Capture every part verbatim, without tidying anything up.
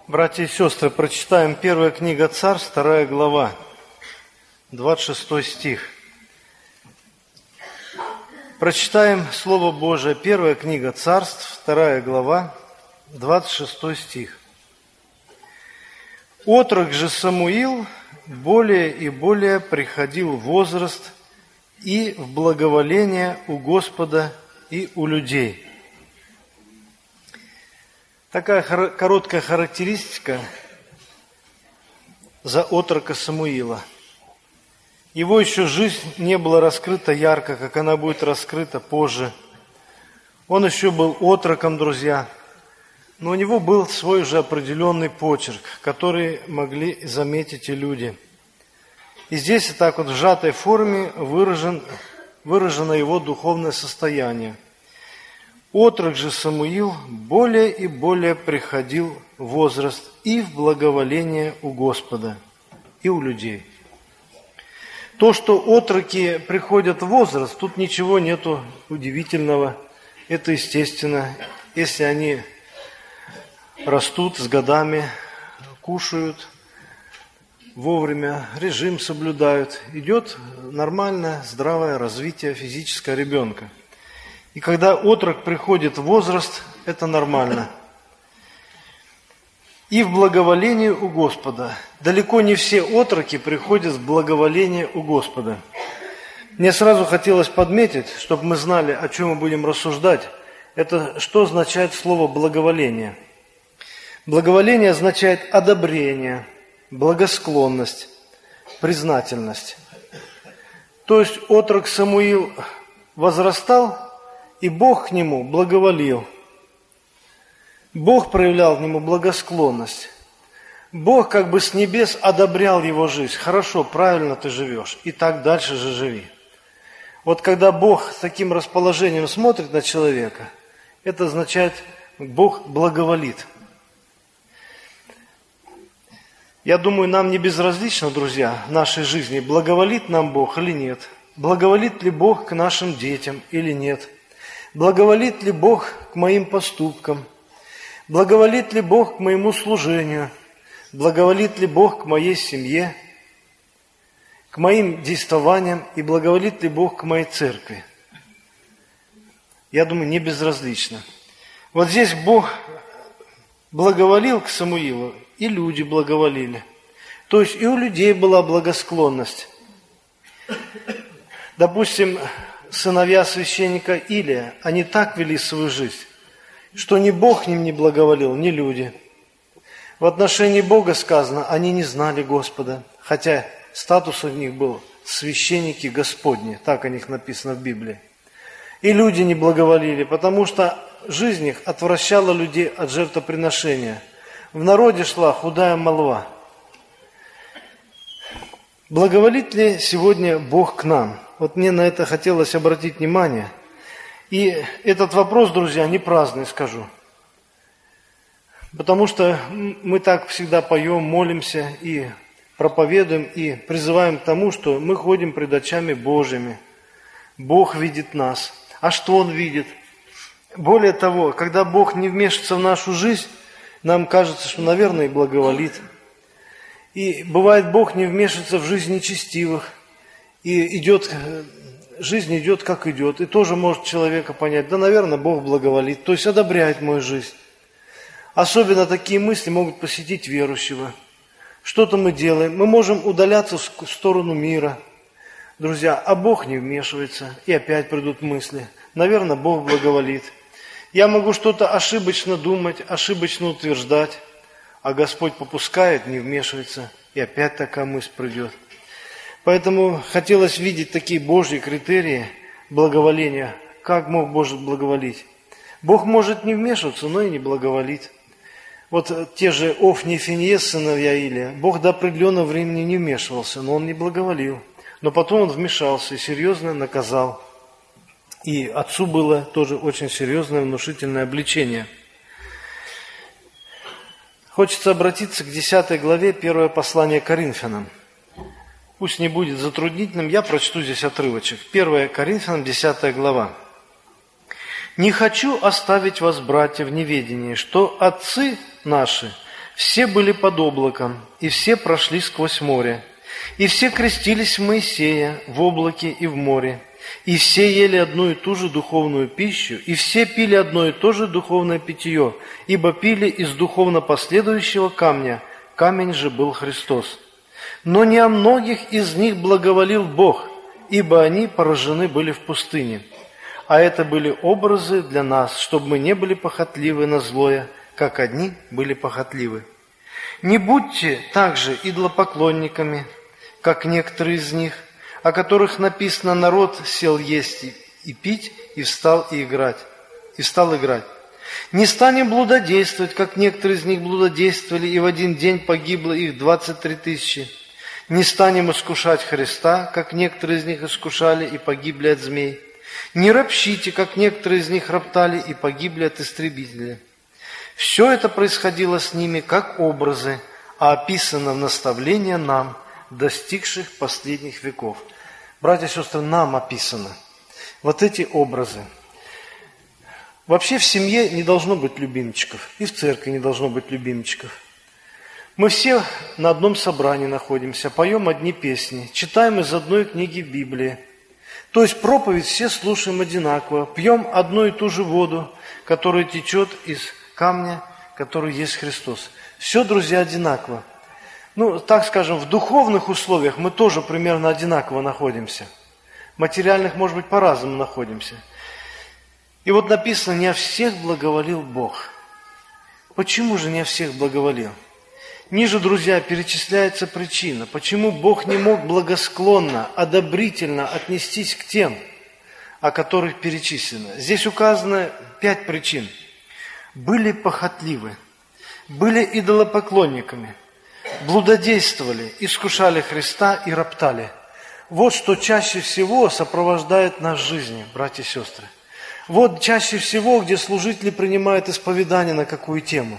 Братья и сестры, прочитаем первая книга Царств, вторая глава, двадцать шестой стих. Прочитаем Слово Божие, первая книга Царств, вторая глава, двадцать шестой стих. «Отрок же Самуил более и более приходил в возраст и в благоволение у Господа и у людей». Такая короткая характеристика за отрока Самуила. Его еще жизнь не была раскрыта ярко, как она будет раскрыта позже. Он еще был отроком, друзья, но у него был свой же определенный почерк, который могли заметить и люди. И здесь и так вот в сжатой форме выражен, выражено его духовное состояние. Отрок же Самуил более и более приходил в возраст и в благоволение у Господа и у людей. То, что отроки приходят в возраст, тут ничего нету удивительного. Это естественно, если они растут с годами, кушают вовремя, режим соблюдают, идет нормальное, здравое развитие физического ребенка. И когда отрок приходит в возраст, это нормально. И в благоволение у Господа. Далеко не все отроки приходят в благоволение у Господа. Мне сразу хотелось подметить, чтобы мы знали, о чем мы будем рассуждать, это что означает слово «благоволение». Благоволение означает одобрение, благосклонность, признательность. То есть отрок Самуил возрастал, и Бог к нему благоволил. Бог проявлял к нему благосклонность. Бог как бы с небес одобрял его жизнь. Хорошо, правильно ты живешь, и так дальше же живи. Вот когда Бог с таким расположением смотрит на человека, это означает, Бог благоволит. Я думаю, нам не безразлично, друзья, в нашей жизни, благоволит нам Бог или нет. Благоволит ли Бог к нашим детям или нет. Благоволит ли Бог к моим поступкам? Благоволит ли Бог к моему служению? Благоволит ли Бог к моей семье? К моим действованиям? И благоволит ли Бог к моей церкви? Я думаю, не безразлично. Вот здесь Бог благоволил к Самуилу, и люди благоволили. То есть и у людей была благосклонность. Допустим, сыновья священника Илия, они так вели свою жизнь, что ни Бог к ним не благоволил, ни люди. В отношении Бога сказано, они не знали Господа, хотя статус у них был священники Господни, так о них написано в Библии. И люди не благоволили, потому что жизнь их отвращала людей от жертвоприношения. В народе шла худая молва. Благоволит ли сегодня Бог к нам? Вот мне на это хотелось обратить внимание. И этот вопрос, друзья, не праздный, скажу. Потому что мы так всегда поем, молимся и проповедуем, и призываем к тому, что мы ходим пред очами Божьими. Бог видит нас. А что Он видит? Более того, когда Бог не вмешивается в нашу жизнь, нам кажется, что, наверное, и благоволит. И бывает, Бог не вмешивается в жизнь нечестивых. И идет, жизнь идет, как идет. И тоже может человека понять, да, наверное, Бог благоволит. То есть одобряет мою жизнь. Особенно такие мысли могут посетить верующего. Что-то мы делаем. Мы можем удаляться в сторону мира. Друзья, а Бог не вмешивается. И опять придут мысли. Наверное, Бог благоволит. Я могу что-то ошибочно думать, ошибочно утверждать. А Господь попускает, не вмешивается. И опять такая мысль придет. Поэтому хотелось видеть такие Божьи критерии благоволения. Как мог Бог благоволить? Бог может не вмешиваться, но и не благоволит. Вот те же Офни и Финеес, сыновья Илия, Бог до определенного времени не вмешивался, но Он не благоволил. Но потом Он вмешался и серьезно наказал. И отцу было тоже очень серьезное, внушительное обличение. Хочется обратиться к десятой главе, первое послание Коринфянам. Пусть не будет затруднительным, я прочту здесь отрывочек. первое Коринфянам, десятая глава. «Не хочу оставить вас, братья, в неведении, что отцы наши Все были под облаком, и все прошли сквозь море. И все крестились в Моисея в облаке и в море. И все ели одну и ту же духовную пищу, и все пили одно и то же духовное питье, ибо пили из духовно последующего камня, камень же был Христос. Но не о многих из них благоволил Бог, ибо они поражены были в пустыне. А это были образы для нас, чтобы мы не были похотливы на злое, как одни были похотливы. Не будьте также идолопоклонниками, как некоторые из них, о которых написано: народ сел есть и пить, и встал и играть, и стал играть. Не станем блудодействовать, как некоторые из них блудодействовали, и в один день погибло их двадцать три тысячи. Не станем искушать Христа, как некоторые из них искушали и погибли от змей. Не ропщите, как некоторые из них роптали и погибли от истребителя. Все это происходило с ними как образы, а описано в наставление нам, достигших последних веков. Братья и сестры, нам описано вот эти образы. Вообще в семье не должно быть любимчиков, и в церкви не должно быть любимчиков. Мы все на одном собрании находимся, поем одни песни, читаем из одной книги Библии. То есть проповедь все слушаем одинаково, пьем одну и ту же воду, которая течет из камня, который есть Христос. Все, друзья, одинаково. Ну, так скажем, в духовных условиях мы тоже примерно одинаково находимся. Материальных, может быть, по-разному находимся. И вот написано: не о всех благоволил Бог. Почему же не о всех благоволил? Ниже, друзья, перечисляется причина, почему Бог не мог благосклонно, одобрительно отнестись к тем, о которых перечислено. Здесь указано пять причин. Были похотливы, были идолопоклонниками, блудодействовали, искушали Христа и роптали. Вот что чаще всего сопровождает нас в жизни, братья и сестры. Вот чаще всего, где служители принимают исповедание на какую тему.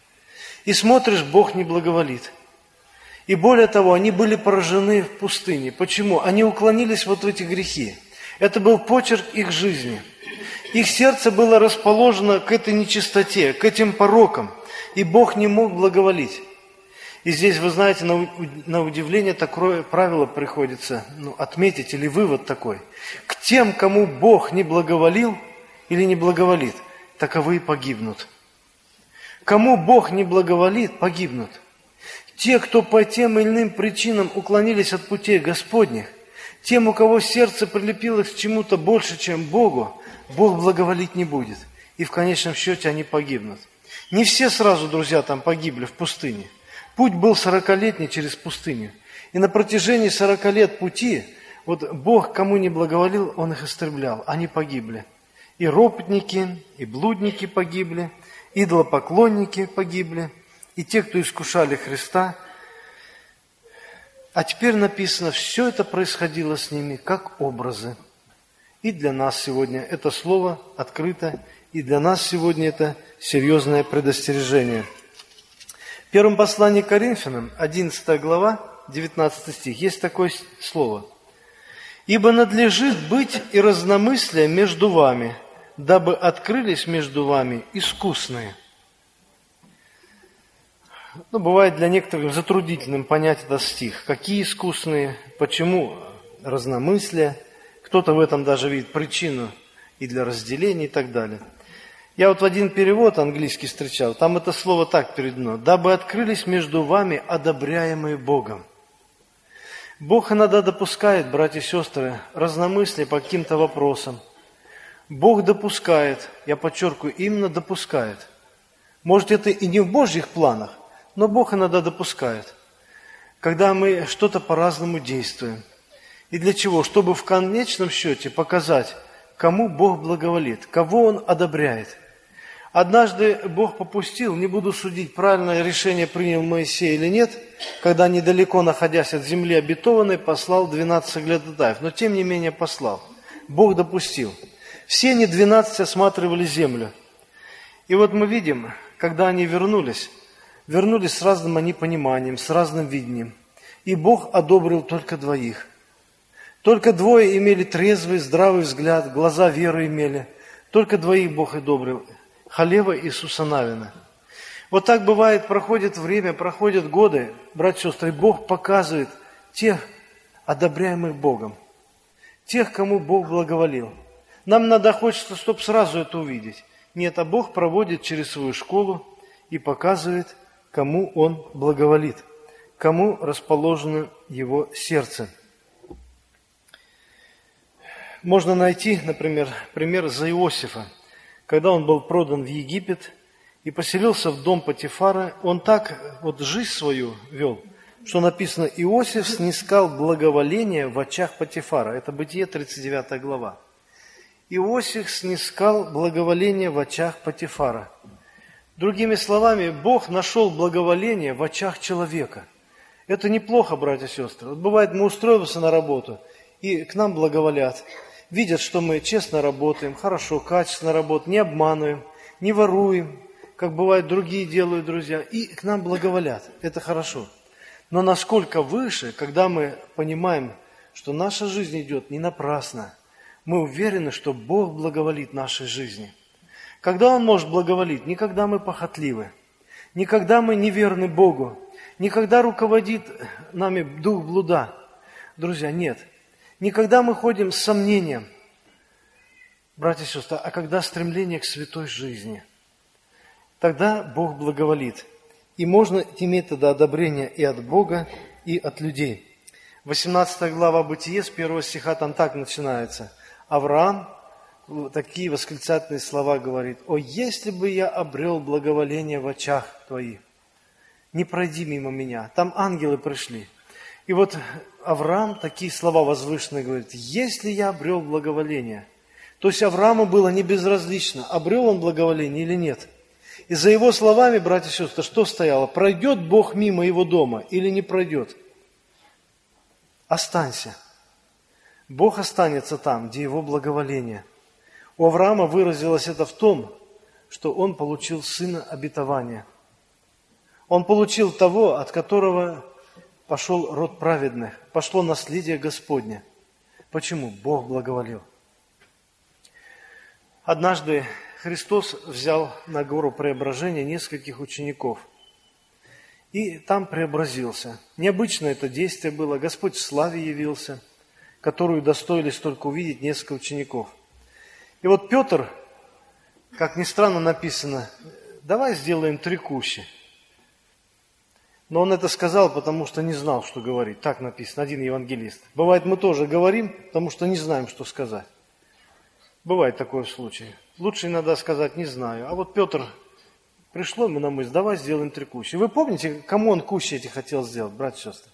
И смотришь, Бог не благоволит. И более того, они были поражены в пустыне. Почему? Они уклонились вот в эти грехи. Это был почерк их жизни. Их сердце было расположено к этой нечистоте, к этим порокам. И Бог не мог благоволить. И здесь, вы знаете, на удивление такое правило приходится ну, отметить, или вывод такой. К тем, кому Бог не благоволил или не благоволит, таковые погибнут. Кому Бог не благоволит, погибнут. Те, кто по тем или иным причинам уклонились от путей Господних, тем, у кого сердце прилепилось к чему-то больше, чем Богу, Бог благоволить не будет. И в конечном счете они погибнут. Не все сразу, друзья, там погибли в пустыне. Путь был сорокалетний через пустыню. И на протяжении сорока лет пути, вот Бог кому не благоволил, Он их истреблял. Они погибли. И ропотники, и блудники погибли, идолопоклонники погибли, и те, кто искушали Христа. А теперь написано, все это происходило с ними как образы. И для нас сегодня это слово открыто, и для нас сегодня это серьезное предостережение. В первом послании к Коринфянам, одиннадцатая глава, девятнадцатый стих, есть такое слово. «Ибо надлежит быть и разномыслие между вами, дабы открылись между вами искусные». Ну, бывает для некоторых затруднительным понять этот стих. Какие искусные, почему разномыслие. Кто-то в этом даже видит причину и для разделения и так далее. Я вот в один перевод английский встречал, там это слово так переведено: «Дабы открылись между вами одобряемые Богом». Бог иногда допускает, братья и сестры, разномыслие по каким-то вопросам. Бог допускает, я подчеркиваю, именно допускает. Может, это и не в Божьих планах, но Бог иногда допускает, когда мы что-то по-разному действуем. И для чего? Чтобы в конечном счете показать, кому Бог благоволит, кого Он одобряет. Однажды Бог попустил, не буду судить, правильное решение принял Моисей или нет, когда недалеко, находясь от земли обетованной, послал двенадцать соглядатаев, но тем не менее послал. Бог допустил. Все они двенадцать осматривали землю. И вот мы видим, когда они вернулись, вернулись с разным они пониманием, с разным видением. И Бог одобрил только двоих. Только двое имели трезвый, здравый взгляд, глаза веры имели. Только двоих Бог одобрил. Халева и Иисуса Навина. Вот так бывает, проходит время, проходят годы, братья и сестры, и Бог показывает тех, одобряемых Богом, тех, кому Бог благоволил. Нам надо, хочется, чтобы сразу это увидеть. Нет, а Бог проводит через свою школу и показывает, кому Он благоволит, кому расположено Его сердце. Можно найти, например, пример за Иосифа. Когда он был продан в Египет и поселился в дом Потифара, он так вот жизнь свою вел, что написано: Иосиф снискал благоволение в очах Потифара. Это Бытие, тридцать девятая глава. Иосиф снискал благоволение в очах Потифара. Другими словами, Бог нашел благоволение в очах человека. Это неплохо, братья и сестры. Вот бывает, мы устроимся на работу, и к нам благоволят. Видят, что мы честно работаем, хорошо, качественно работаем, не обманываем, не воруем, как бывает другие делают, друзья, и к нам благоволят. Это хорошо. Но насколько выше, когда мы понимаем, что наша жизнь идет не напрасно, мы уверены, что Бог благоволит нашей жизни. Когда Он может благоволить? Не когда мы похотливы, не когда мы неверны Богу, не когда руководит нами дух блуда. Друзья, нет. Не когда мы ходим с сомнением, братья и сестры, а когда стремление к святой жизни. Тогда Бог благоволит. И можно иметь тогда одобрение и от Бога, и от людей. восемнадцатая глава Бытие, с первого стиха там так начинается. Авраам такие восклицательные слова говорит: «О, если бы я обрел благоволение в очах Твоих, не пройди мимо меня». Там ангелы пришли. И вот Авраам такие слова возвышенные говорит: «Если я обрел благоволение». То есть Аврааму было не безразлично, обрел он благоволение или нет. И за его словами, братья и сестры, что стояло? Пройдет Бог мимо его дома или не пройдет? Останься. Бог останется там, где его благоволение. У Авраама выразилось это в том, что он получил сына обетования. Он получил того, от которого пошел род праведных, пошло наследие Господне. Почему? Бог благоволил. Однажды Христос взял на гору преображения нескольких учеников и там преобразился. Необычное это действие было. Господь в славе явился, которую достоились только увидеть несколько учеников. И вот Петр, как ни странно написано, давай сделаем три кущи. Но он это сказал, потому что не знал, что говорить. Так написано, один евангелист. Бывает, мы тоже говорим, потому что не знаем, что сказать. Бывает такой случай. Лучше иногда сказать «не знаю». А вот Петр, пришло ему на мысль, давай сделаем три кущи. Вы помните, кому он кущи эти хотел сделать, братья и сестры?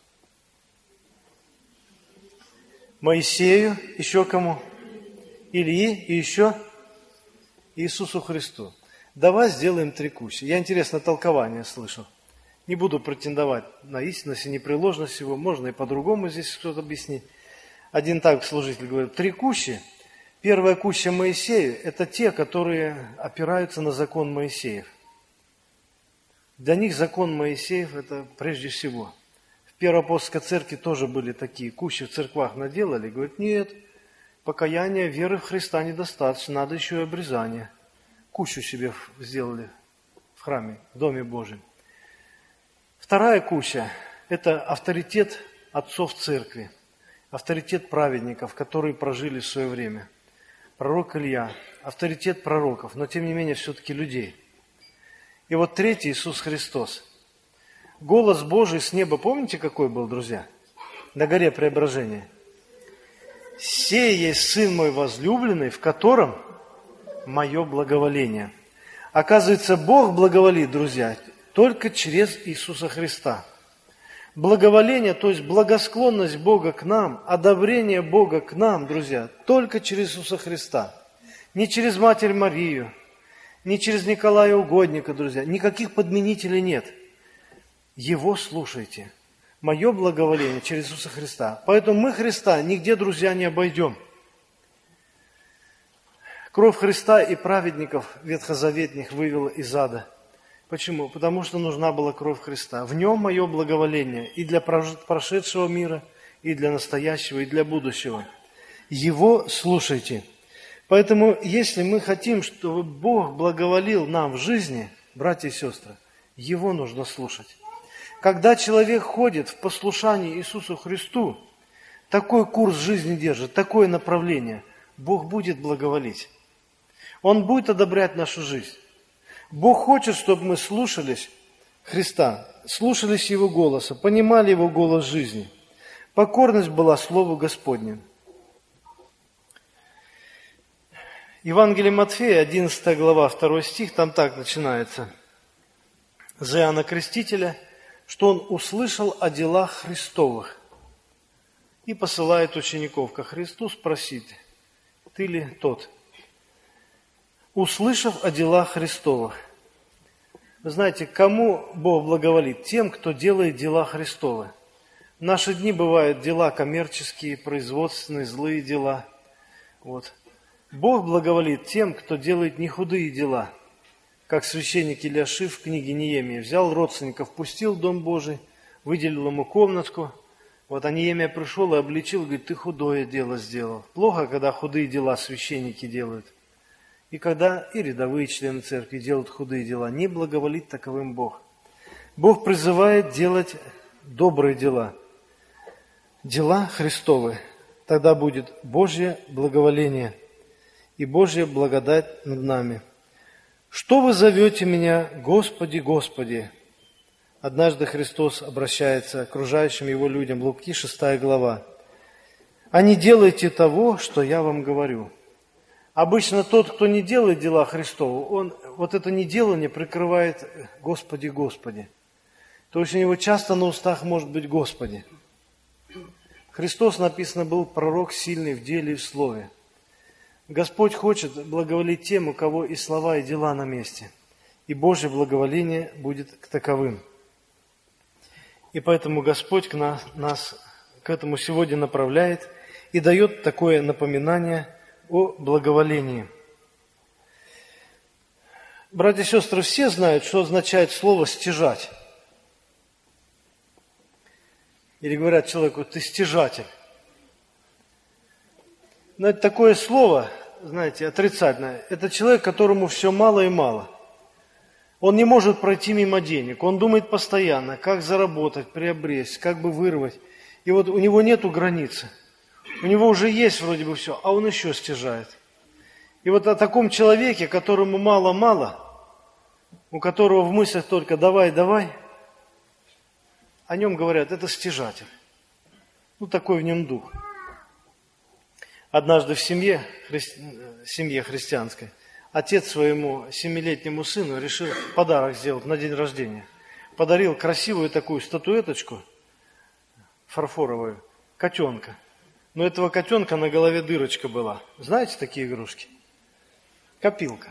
Моисею, еще кому? Ильи и еще Иисусу Христу. Давай сделаем три кущи. Я интересное толкование слышал. Не буду претендовать на истинность и непреложность его. Можно и по-другому здесь что-то объяснить. Один так служитель говорит: три кущи. Первая куща Моисею – это те, которые опираются на закон Моисеев. Для них закон Моисеев – это прежде всего. В Первой апостольской церкви тоже были такие кущи в церквах наделали. Говорят: нет, покаяния, веры в Христа недостаточно, надо еще и обрезание. Кущу себе сделали в храме, в Доме Божьем. Вторая куща – это авторитет отцов церкви, авторитет праведников, которые прожили в свое время. Пророк Илья, авторитет пророков, но тем не менее все-таки людей. И вот третий – Иисус Христос. Голос Божий с неба, помните, какой был, друзья? На горе Преображения. «Сей есть Сын мой возлюбленный, в котором мое благоволение». Оказывается, Бог благоволит, друзья, только через Иисуса Христа. Благоволение, то есть благосклонность Бога к нам, одобрение Бога к нам, друзья, только через Иисуса Христа. Не через Матерь Марию, не через Николая Угодника, друзья. Никаких подменителей нет. Его слушайте. Мое благоволение через Иисуса Христа. Поэтому мы Христа нигде, друзья, не обойдем. Кровь Христа и праведников ветхозаветных вывела из ада. Почему? Потому что нужна была кровь Христа. В нем мое благоволение и для прошедшего мира, и для настоящего, и для будущего. Его слушайте. Поэтому, если мы хотим, чтобы Бог благоволил нам в жизни, братья и сестры, Его нужно слушать. Когда человек ходит в послушании Иисусу Христу, такой курс жизни держит, такое направление, Бог будет благоволить. Он будет одобрять нашу жизнь. Бог хочет, чтобы мы слушались Христа, слушались Его голоса, понимали Его голос жизни. Покорность была Слову Господнему. Евангелие Матфея, одиннадцатая глава, второй стих, там так начинается. За Иоанна Крестителя, что он услышал о делах Христовых и посылает учеников ко Христу спросить, ты ли тот? Услышав о делах Христовых. Вы знаете, кому Бог благоволит? Тем, кто делает дела Христовы. В наши дни бывают дела коммерческие, производственные, злые дела. Вот. Бог благоволит тем, кто делает не худые дела, как священник Илиашив в книге Неемии. Взял родственников, пустил в Дом Божий, выделил ему комнатку. Вот а Неемия пришел и обличил, говорит, ты худое дело сделал. Плохо, когда худые дела священники делают. И когда и рядовые члены церкви делают худые дела, не благоволит таковым Бог. Бог призывает делать добрые дела. Дела Христовы. Тогда будет Божье благоволение и Божья благодать над нами. Что вы зовете меня, Господи, Господи? Однажды Христос обращается к окружающим Его людям, Луки, шестая глава. А не делайте того, что я вам говорю. Обычно тот, кто не делает дела Христова, он вот это неделание прикрывает Господи, Господи. То есть у него часто на устах может быть Господи. Христос, написано, был пророк сильный в деле и в слове. Господь хочет благоволить тем, у кого и слова, и дела на месте. И Божье благоволение будет к таковым. И поэтому Господь к нас, нас к этому сегодня направляет и дает такое напоминание о благоволении. Братья и сестры, все знают, что означает слово «стяжать». Или говорят человеку, ты стяжатель. Но это такое слово, знаете, отрицательное. Это человек, которому все мало и мало. Он не может пройти мимо денег. Он думает постоянно, как заработать, приобрести, как бы вырвать. И вот у него нету границы. У него уже есть вроде бы все, а он еще стяжает. И вот о таком человеке, которому мало-мало, у которого в мыслях только «давай, давай», о нем говорят, это стяжатель. Ну, такой в нем дух. Однажды в семье, хри... семье христианской отец своему семилетнему сыну решил подарок сделать на день рождения. Подарил красивую такую статуэточку фарфоровую, котенка. Но у этого котенка на голове дырочка была. Знаете такие игрушки? Копилка.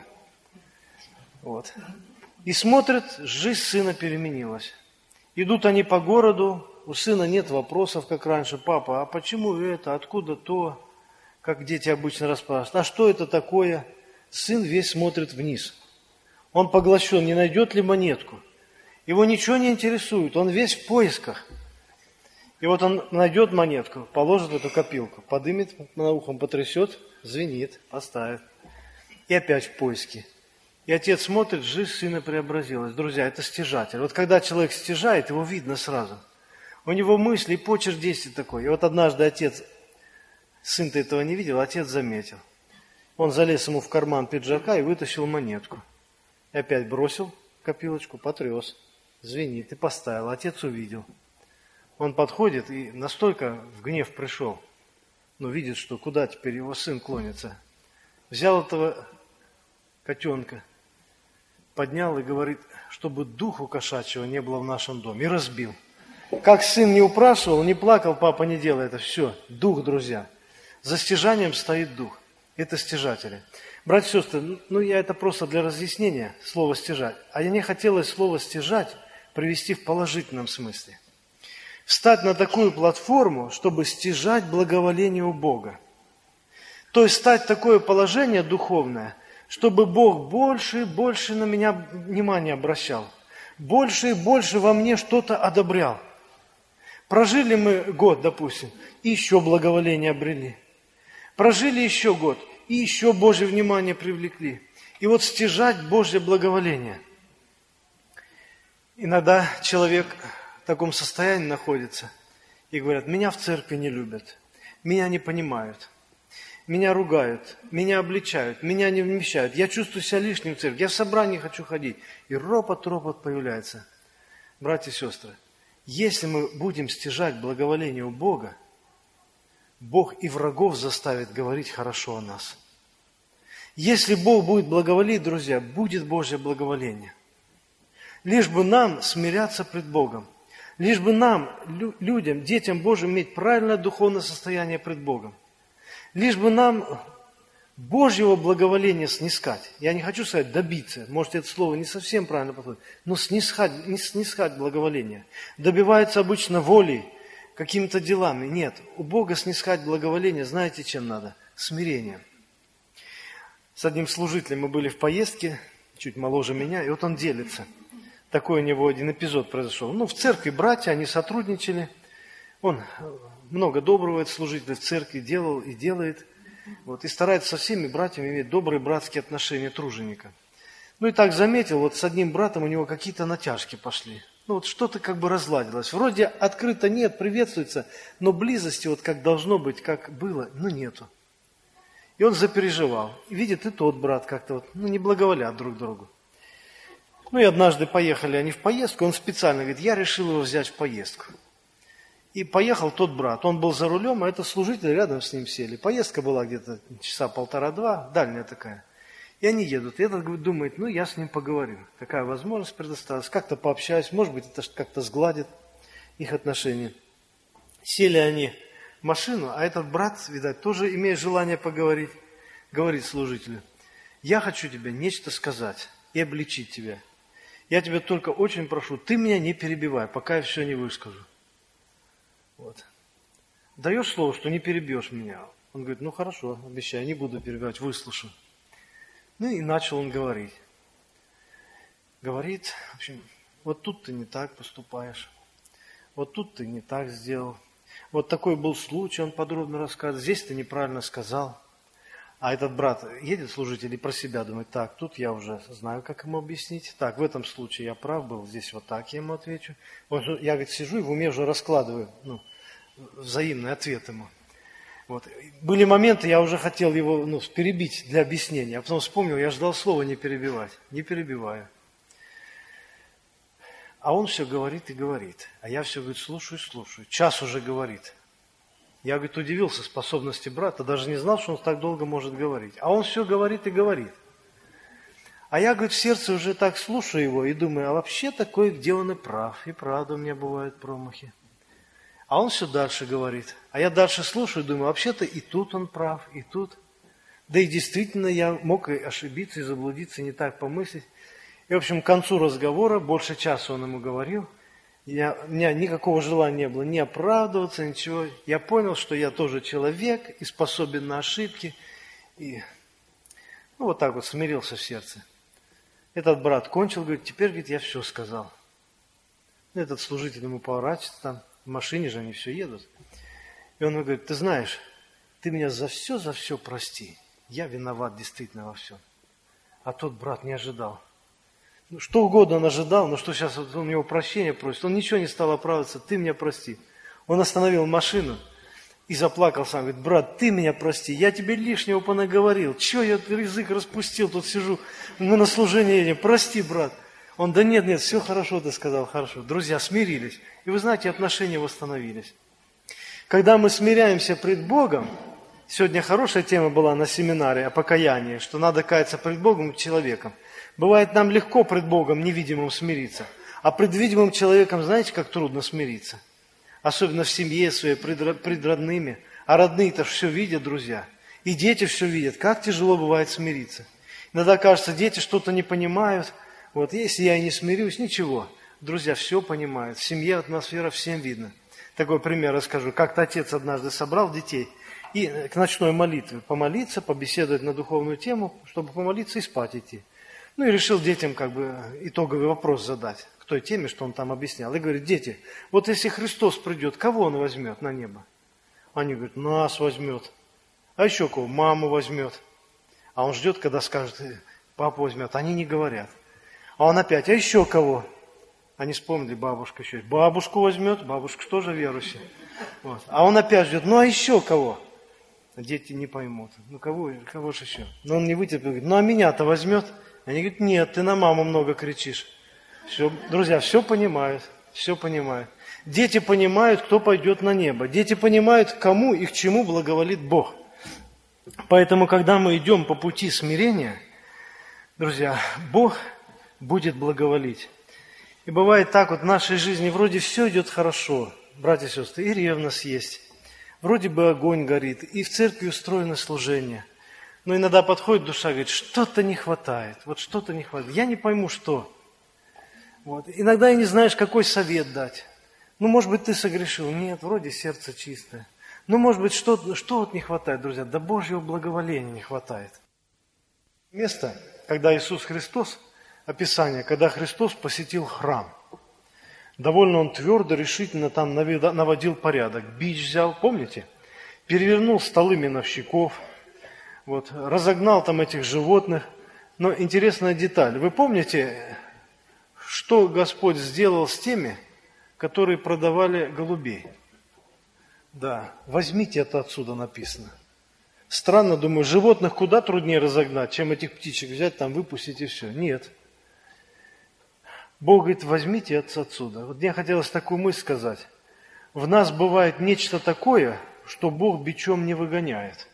Вот. И смотрит, жизнь сына переменилась. Идут они по городу, у сына нет вопросов, как раньше. Папа, а почему это, откуда то? Как дети обычно расспрашивают. А что это такое? Сын весь смотрит вниз. Он поглощен, не найдет ли монетку. Его ничего не интересует, он весь в поисках. И вот он найдет монетку, положит в эту копилку, подымет, на ухом потрясет, звенит, поставит. И опять в поиске. И отец смотрит, жизнь сына преобразилась. Друзья, это стяжатель. Вот когда человек стяжает, его видно сразу. У него мысли, почерк действий такой. И вот однажды отец, сын-то этого не видел, отец заметил. Он залез ему в карман пиджака и вытащил монетку. И опять бросил копилочку, потряс, звенит и поставил. Отец увидел. Он подходит и настолько в гнев пришел, но видит, что куда теперь его сын клонится. Взял этого котенка, поднял и говорит, чтобы духу кошачьего не было в нашем доме, и разбил. Как сын не упрашивал, не плакал, папа не делай это, все, дух, друзья. За стяжанием стоит дух, это стяжатели. Братья и сестры, ну я это просто для разъяснения, слово стяжать. А мне хотелось слово стяжать привести в положительном смысле. Встать на такую платформу, чтобы стяжать благоволение у Бога. То есть стать в такое положение духовное, чтобы Бог больше и больше на меня внимание обращал. Больше и больше во мне что-то одобрял. Прожили мы год, допустим, и еще благоволение обрели. Прожили еще год, и еще Божье внимание привлекли. И вот стяжать Божье благоволение. Иногда человек в таком состоянии находится и говорят: меня в церкви не любят, меня не понимают, меня ругают, меня обличают, меня не вмещают, я чувствую себя лишним в церкви, я в собрании хочу ходить. И ропот-ропот появляется. Братья и сестры, если мы будем стяжать благоволение у Бога, Бог и врагов заставит говорить хорошо о нас. Если Бог будет благоволить, друзья, будет Божье благоволение. Лишь бы нам смиряться пред Богом, лишь бы нам, людям, детям Божьим, иметь правильное духовное состояние пред Богом. Лишь бы нам Божьего благоволения снискать. Я не хочу сказать добиться, может, это слово не совсем правильно подходит, но снискать, не снискать благоволение. Добивается обычно волей, какими-то делами. Нет, у Бога снискать благоволение, знаете, чем надо? Смирением. С одним служителем мы были в поездке, чуть моложе меня, и вот он делится. Такой у него один эпизод произошел. Ну, в церкви братья, они сотрудничали. Он много доброго от служителей в церкви делал и делает. Вот, и старается со всеми братьями иметь добрые братские отношения труженика. Ну и так заметил, вот с одним братом у него какие-то натяжки пошли. Ну вот что-то как бы разладилось. Вроде открыто нет, приветствуется, но близости вот как должно быть, как было, ну нету. И он запереживал. И видит, и тот брат как-то вот, ну не благоволят друг другу. Ну и однажды поехали они в поездку, он специально говорит: я решил его взять в поездку. И поехал тот брат, он был за рулем, а это служители рядом с ним сели. Поездка была где-то часа полтора-два, дальняя такая. И они едут. И этот думает: ну я с ним поговорю. Такая возможность предоставилась, как-то пообщаюсь, может быть это как-то сгладит их отношения. Сели они в машину, а этот брат, видать, тоже имеет желание поговорить, говорит служителю: я хочу тебе нечто сказать и обличить тебя. Я тебя только очень прошу, ты меня не перебивай, пока я все не выскажу. Вот. Даешь слово, что не перебьешь меня? Он говорит: ну хорошо, обещаю, не буду перебивать, выслушаю. Ну и начал он говорить. Говорит, в общем, вот тут ты не так поступаешь, вот тут ты не так сделал. Вот такой был случай, он подробно рассказывает, здесь ты неправильно сказал. А этот брат едет, служитель, и про себя думает: так, тут я уже знаю, как ему объяснить. Так, в этом случае я прав был, здесь вот так я ему отвечу. Я, говорит, сижу и в уме уже раскладываю, ну, взаимный ответ ему. Вот. Были моменты, я уже хотел его, ну, перебить для объяснения, а потом вспомнил, я ждал слова не перебивать. Не перебиваю. А он все говорит и говорит. А я все, говорит, слушаю, слушаю. Час уже говорит. Я, говорит, удивился способности брата, даже не знал, что он так долго может говорить. А он все говорит и говорит. А я, говорит, в сердце уже так слушаю его и думаю: а вообще такой, где он и прав. И правда у меня бывают промахи. А он все дальше говорит. А я дальше слушаю и думаю: вообще-то и тут он прав, и тут. Да и действительно я мог и ошибиться, и заблудиться, и не так помыслить. И, в общем, к концу разговора, больше часа он ему говорил, я, у меня никакого желания не было ни оправдываться, ничего. Я понял, что я тоже человек и способен на ошибки. И ну, вот так вот смирился в сердце. Этот брат кончил, говорит: теперь, говорит, я все сказал. Этот служитель ему поворачивается там, в машине же они все едут. И он ему говорит: ты знаешь, ты меня за все, за все прости. Я виноват действительно во всем. А тот брат не ожидал. Ну, что угодно он ожидал, но что сейчас вот он у него прощения просит. Он ничего не стал оправдываться: ты меня прости. Он остановил машину и заплакал сам. Говорит: брат, ты меня прости, я тебе лишнего понаговорил. Чего я язык распустил, тут сижу, мы на служение едем. Прости, брат. Он: да нет, нет, все хорошо, ты сказал, хорошо. Друзья смирились. И вы знаете, отношения восстановились. Когда мы смиряемся пред Богом, сегодня хорошая тема была на семинаре о покаянии, что надо каяться пред Богом и человеком. Бывает, нам легко пред Богом невидимым смириться, а пред видимым человеком, знаете, как трудно смириться? Особенно в семье своей, пред, пред родными. А родные-то все видят, друзья. И дети все видят. Как тяжело бывает смириться. Иногда кажется, дети что-то не понимают. Вот если я и не смирюсь, ничего. Друзья все понимают. В семье атмосфера всем видно. Такой пример расскажу. Как-то отец однажды собрал детей и к ночной молитве помолиться, побеседовать на духовную тему, чтобы помолиться и спать идти. Ну и решил детям как бы итоговый вопрос задать к той теме, что он там объяснял. И говорит: дети, вот если Христос придет, кого он возьмет на небо? Они говорят: нас возьмет. А еще кого? Маму возьмет. А он ждет, когда скажет: папа возьмет. Они не говорят. А он опять: а еще кого? Они вспомнили, бабушка еще. Бабушку возьмет, бабушка тоже верующая. Вот. А он опять ждет, ну а еще кого? Дети не поймут. Ну кого, кого же еще? Но он не вытерпел, говорит, ну а меня-то возьмет? Они говорят, нет, ты на маму много кричишь. Все, друзья, все понимают, все понимают. Дети понимают, кто пойдет на небо. Дети понимают, кому и к чему благоволит Бог. Поэтому, когда мы идем по пути смирения, друзья, Бог будет благоволить. И бывает так вот в нашей жизни, вроде все идет хорошо, братья и сестры, и ревность есть. Вроде бы огонь горит, и в церкви устроено служение. Но иногда подходит душа и говорит, что-то не хватает, вот что-то не хватает. Я не пойму, что. Вот. Иногда и не знаешь, какой совет дать. Ну, может быть, ты согрешил. Нет, вроде сердце чистое. Ну, может быть, что, что вот не хватает, друзья? Да Божьего благоволения не хватает. Место, когда Иисус Христос, описание, когда Христос посетил храм. Довольно он твердо, решительно там наводил порядок. Бич взял, помните? Перевернул столы миновщиков, вот, разогнал там этих животных. Но интересная деталь. Вы помните, что Господь сделал с теми, которые продавали голубей? Да, возьмите это отсюда написано. Странно, думаю, животных куда труднее разогнать, чем этих птичек взять, там выпустить и все. Нет. Бог говорит, возьмите это отсюда. Вот мне хотелось такую мысль сказать. В нас бывает нечто такое, что Бог бичом не выгоняет.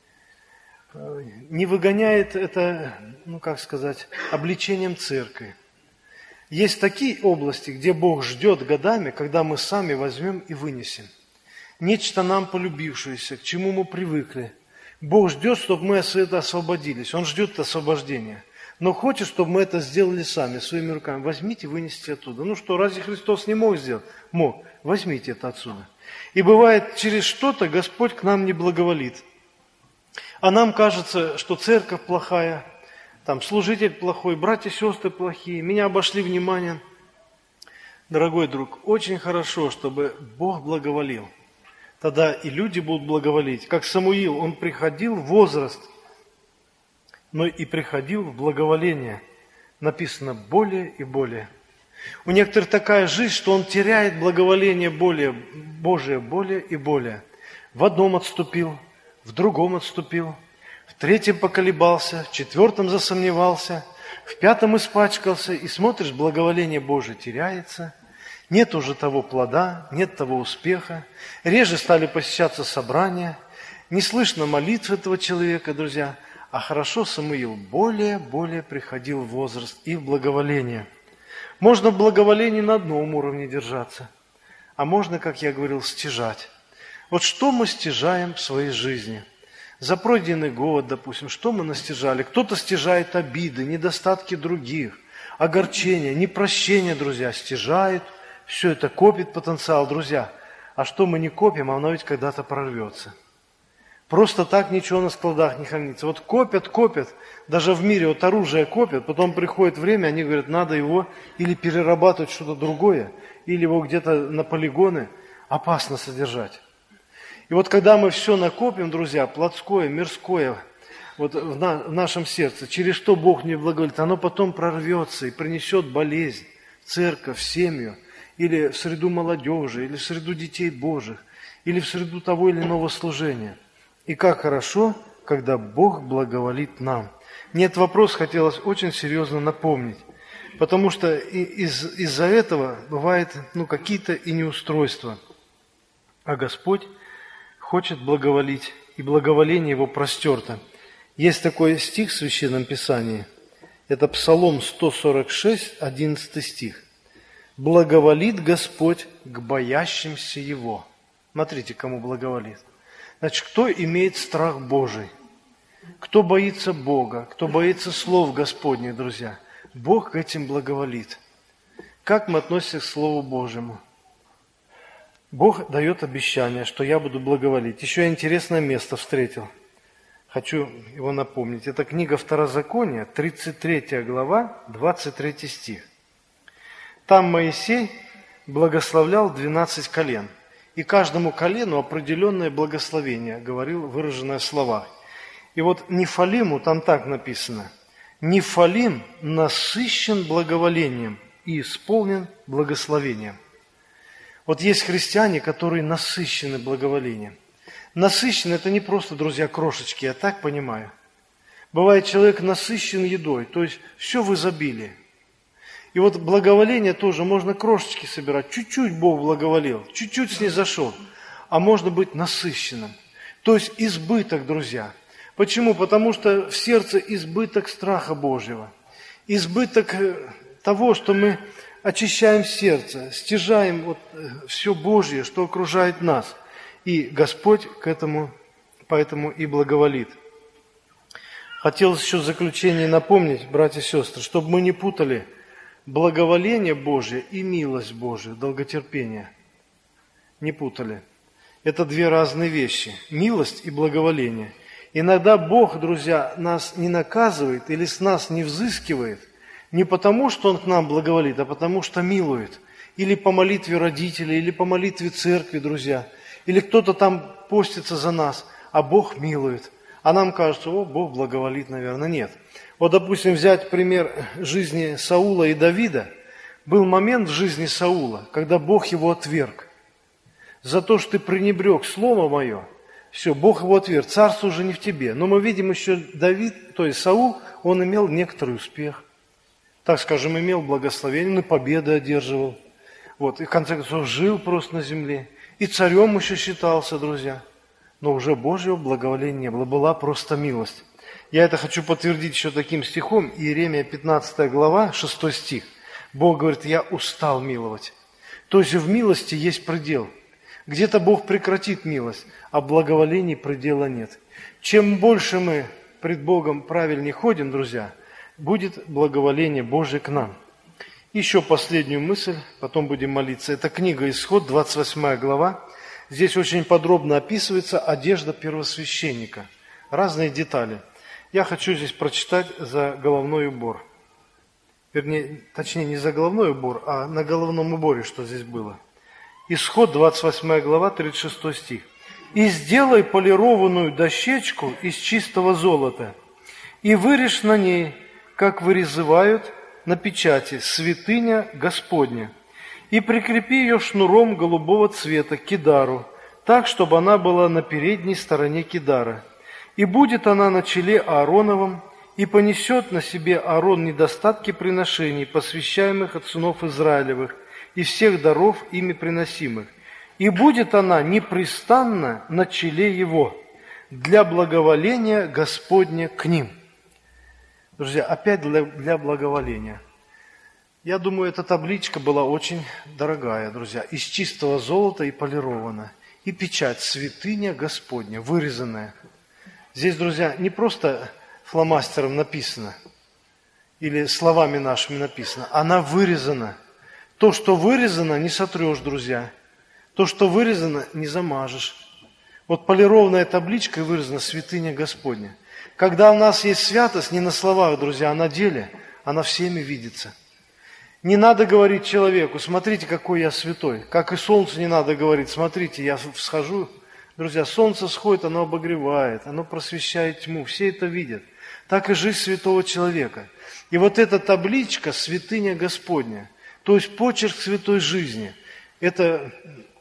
Не выгоняет это, ну как сказать, обличением церкви. Есть такие области, где Бог ждет годами, когда мы сами возьмем и вынесем. Нечто нам полюбившееся, к чему мы привыкли. Бог ждет, чтобы мы от этого освободились. Он ждет освобождения. Но хочет, чтобы мы это сделали сами, своими руками. Возьмите, вынесите оттуда. Ну что, разве Христос не мог сделать? Мог. Возьмите это отсюда. И бывает, через что-то Господь к нам не благоволит. А нам кажется, что церковь плохая, там служитель плохой, братья и сестры плохие, меня обошли вниманием. Дорогой друг, очень хорошо, чтобы Бог благоволил. Тогда и люди будут благоволить. Как Самуил, он приходил в возраст, но и приходил в благоволение. Написано более и более. У некоторых такая жизнь, что он теряет благоволение более, Божие более и более. В одном отступил, в другом отступил, в третьем поколебался, в четвертом засомневался, в пятом испачкался, и смотришь, благоволение Божие теряется. Нет уже того плода, нет того успеха. Реже стали посещаться собрания. Не слышно молитв этого человека, друзья. А хорошо Самуил более-более приходил в возраст и в благоволение. Можно в благоволении на одном уровне держаться, а можно, как я говорил, стяжать. Вот что мы стяжаем в своей жизни? За пройденный год, допустим, что мы настяжали? Кто-то стяжает обиды, недостатки других, огорчения, непрощения, друзья, стяжает. Все это копит потенциал, друзья. А что мы не копим, оно ведь когда-то прорвется. Просто так ничего на складах не хранится. Вот копят, копят, даже в мире вот оружие копят, потом приходит время, они говорят, надо его или перерабатывать что-то другое, или его где-то на полигоны опасно содержать. И вот когда мы все накопим, друзья, плотское, мирское, вот в, на, в нашем сердце, через что Бог не благоволит, оно потом прорвется и принесет болезнь в церковь, в семью, или в среду молодежи, или в среду детей Божьих, или в среду того или иного служения. И как хорошо, когда Бог благоволит нам. Мне этот вопрос хотелось очень серьезно напомнить, потому что из, из-за этого бывают ну, какие-то и неустройства. А Господь хочет благоволить, и благоволение Его простерто. Есть такой стих в Священном Писании, это Псалом сто сорок шесть, одиннадцатый стих. «Благоволит Господь к боящимся Его». Смотрите, кому благоволит. Значит, кто имеет страх Божий? Кто боится Бога? Кто боится слов Господних, друзья? Бог к этим благоволит. Как мы относимся к Слову Божьему? Бог дает обещание, что я буду благоволить. Еще я интересное место встретил. Хочу его напомнить. Это книга Второзакония, тридцать третья глава, двадцать третий стих. Там Моисей благословлял двенадцать колен. И каждому колену определенное благословение, говорил, выраженное в словах. И вот Нефалиму там так написано. Нефалим насыщен благоволением и исполнен благословением. Вот есть христиане, которые насыщены благоволением. Насыщен – это не просто, друзья, крошечки, я так понимаю. Бывает, человек насыщен едой, то есть все в изобилии. И вот благоволение тоже, можно крошечки собирать. Чуть-чуть Бог благоволил, чуть-чуть снизошел. А можно быть насыщенным. То есть избыток, друзья. Почему? Потому что в сердце избыток страха Божьего. Избыток того, что мы очищаем сердце, стяжаем вот все Божье, что окружает нас. И Господь к этому, поэтому и благоволит. Хотелось еще в заключение напомнить, братья и сестры, чтобы мы не путали благоволение Божие и милость Божия, долготерпение. Не путали. Это две разные вещи. Милость и благоволение. Иногда Бог, друзья, нас не наказывает или с нас не взыскивает не потому, что Он к нам благоволит, а потому, что милует. Или по молитве родителей, или по молитве церкви, друзья. Или кто-то там постится за нас, а Бог милует. А нам кажется, о, Бог благоволит, наверное. Нет. Вот, допустим, взять пример жизни Саула и Давида. Был момент в жизни Саула, когда Бог его отверг. За то, что ты пренебрег слово мое, все, Бог его отверг, царство уже не в тебе. Но мы видим еще Давид, то есть Саул, он имел некоторый успех. Так скажем, имел благословение, он и победы одерживал. Вот, и в конце концов жил просто на земле. И царем еще считался, друзья. Но уже Божьего благоволения не было, была просто милость. Я это хочу подтвердить еще таким стихом, Иеремия пятнадцатая глава, шестой стих. Бог говорит, я устал миловать. То есть в милости есть предел. Где-то Бог прекратит милость, а благоволений предела нет. Чем больше мы пред Богом правильнее ходим, друзья, будет благоволение Божие к нам. Еще последнюю мысль, потом будем молиться. Это книга Исход, двадцать восьмая глава. Здесь очень подробно описывается одежда первосвященника. Разные детали. Я хочу здесь прочитать за головной убор. Вернее, точнее, не за головной убор, а на головном уборе, что здесь было. Исход, двадцать восьмая глава, тридцать шестой стих. «И сделай полированную дощечку из чистого золота, и вырежь на ней, как вырезывают на печати, святыня Господня, и прикрепи ее шнуром голубого цвета к кидару, так, чтобы она была на передней стороне кидара. И будет она на челе Аароновом, и понесет на себе Аарон недостатки приношений, посвящаемых от сынов Израилевых, и всех даров ими приносимых. И будет она непрестанно на челе его, для благоволения Господня к ним». Друзья, опять для, для благоволения. Я думаю, эта табличка была очень дорогая, друзья, из чистого золота и полирована. И печать «Святыня Господня», вырезанная. Здесь, друзья, не просто фломастером написано, или словами нашими написано, она вырезана. То, что вырезано, не сотрешь, друзья. То, что вырезано, не замажешь. Вот полированная табличка вырезана «Святыня Господня». Когда у нас есть святость, не на словах, друзья, а на деле, она всеми видится. Не надо говорить человеку, смотрите, какой я святой. Как и солнцу не надо говорить, смотрите, я всхожу. Друзья, солнце сходит, оно обогревает, оно просвещает тьму, все это видят. Так и жизнь святого человека. И вот эта табличка «Святыня Господня», то есть почерк святой жизни, это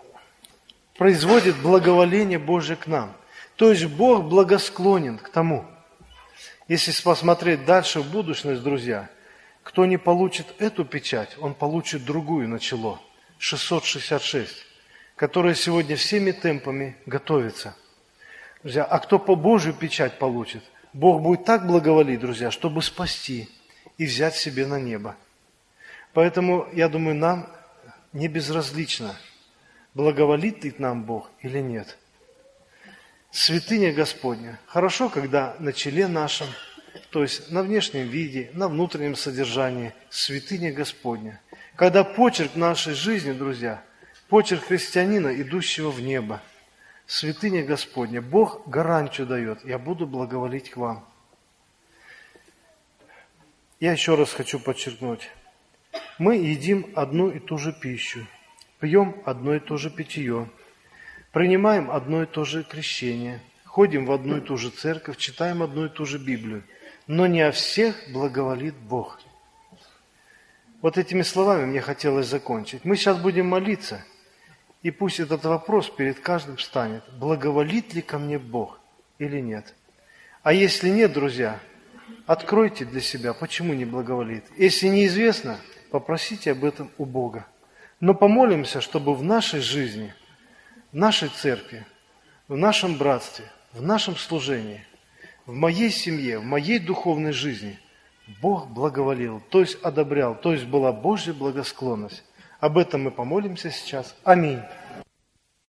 производит благоволение Божие к нам. То есть Бог благосклонен к тому. Если посмотреть дальше в будущность, друзья, кто не получит эту печать, он получит другую на чело, шестьсот шестьдесят шесть, которая сегодня всеми темпами готовится. Друзья, а кто по Божию печать получит, Бог будет так благоволить, друзья, чтобы спасти и взять себе на небо. Поэтому, я думаю, нам не безразлично, благоволит ли нам Бог или нет. Святыня Господня. Хорошо, когда на челе нашем, то есть на внешнем виде, на внутреннем содержании, святыня Господня. Когда почерк нашей жизни, друзья, почерк христианина, идущего в небо, святыня Господня. Бог гарантию дает, я буду благоволить к вам. Я еще раз хочу подчеркнуть. Мы едим одну и ту же пищу, пьем одно и то же питье, принимаем одно и то же крещение, ходим в одну и ту же церковь, читаем одну и ту же Библию, но не о всех благоволит Бог. Вот этими словами мне хотелось закончить. Мы сейчас будем молиться, и пусть этот вопрос перед каждым встанет. Благоволит ли ко мне Бог или нет? А если нет, друзья, откройте для себя, почему не благоволит. Если неизвестно, попросите об этом у Бога. Но помолимся, чтобы в нашей жизни, в нашей церкви, в нашем братстве, в нашем служении, в моей семье, в моей духовной жизни Бог благоволил, то есть одобрял, то есть была Божья благосклонность. Об этом мы помолимся сейчас. Аминь.